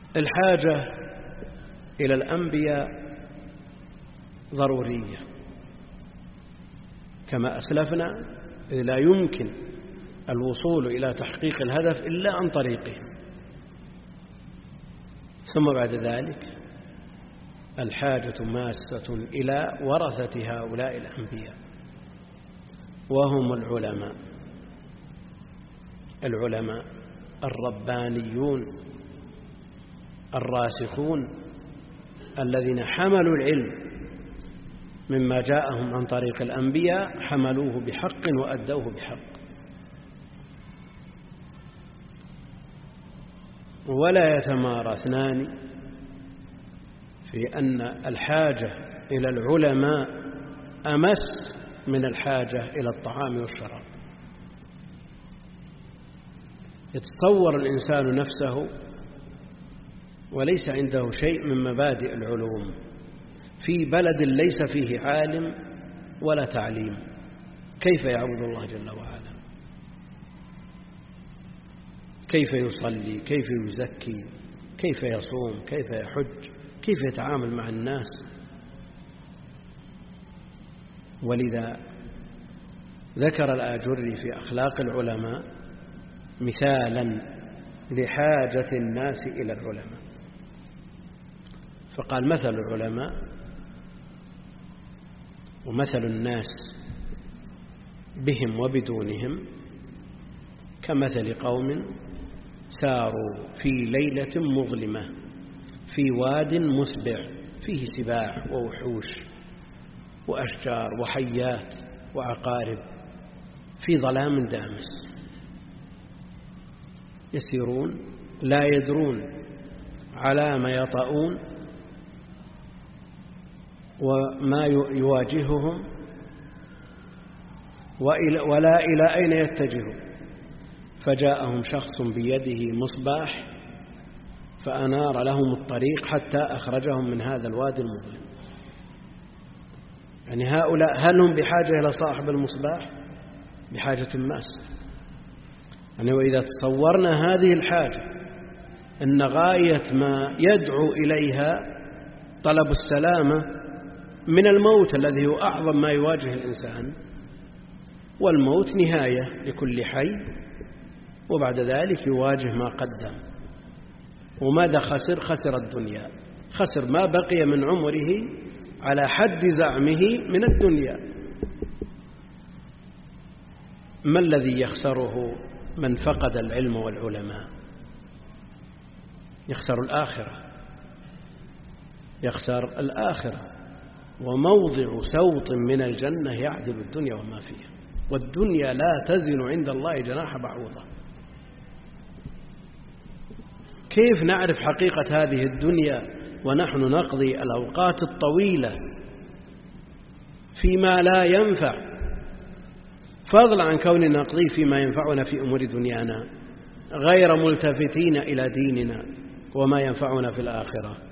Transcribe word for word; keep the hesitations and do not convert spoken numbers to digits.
الحاجة إلى الأنبياء ضرورية كما أسلفنا، لا يمكن الوصول إلى تحقيق الهدف إلا عن طريقهم. ثم بعد ذلك الحاجة ماسة إلى ورثة هؤلاء الأنبياء وهم العلماء العلماء الربانيون الراسخون الذين حملوا العلم مما جاءهم عن طريق الأنبياء، حملوه بحق وأدوه بحق. ولا يتمارى اثنان في أن الحاجة إلى العلماء أمس من الحاجة إلى الطعام والشراب. يتصور الإنسان نفسه وليس عنده شيء من مبادئ العلوم في بلد ليس فيه عالم ولا تعليم، كيف يعبد الله جل وعلا؟ كيف يصلي؟ كيف يزكي؟ كيف يصوم؟ كيف يحج؟ كيف يتعامل مع الناس؟ ولذا ذكر الآجري في أخلاق العلماء مثالا لحاجة الناس إلى العلماء، فقال: مثل العلماء ومثل الناس بهم وبدونهم كمثل قوم ساروا في ليلة مظلمة في واد مسبع فيه سباع ووحوش وأشجار وحيات وعقارب في ظلام دامس، يسيرون لا يدرون على ما يطؤون وما يواجههم ولا إلى أين يتجهون. فجاءهم شخص بيده مصباح فأنار لهم الطريق حتى أخرجهم من هذا الوادي المظلم. يعني هؤلاء هل هم بحاجة إلى صاحب المصباح؟ بحاجة ماسة. يعني وإذا تصورنا هذه الحاجة أن غاية ما يدعو إليها طلب السلامة من الموت الذي هو أعظم ما يواجه الإنسان، والموت نهاية لكل حي، وبعد ذلك يواجه ما قدم. وماذا خسر؟ خسر الدنيا، خسر ما بقي من عمره على حد زعمه من الدنيا. ما الذي يخسره من فقد العلم والعلماء؟ يخسر الآخرة، يخسر الآخرة. وموضع سوط من الجنة يعدل الدنيا وما فيها، والدنيا لا تزن عند الله جناح بعوضة. كيف نعرف حقيقة هذه الدنيا ونحن نقضي الأوقات الطويلة فيما لا ينفع، فضلا عن كوننا نقضي فيما ينفعنا في أمور دنيانا، غير ملتفتين إلى ديننا وما ينفعنا في الآخرة؟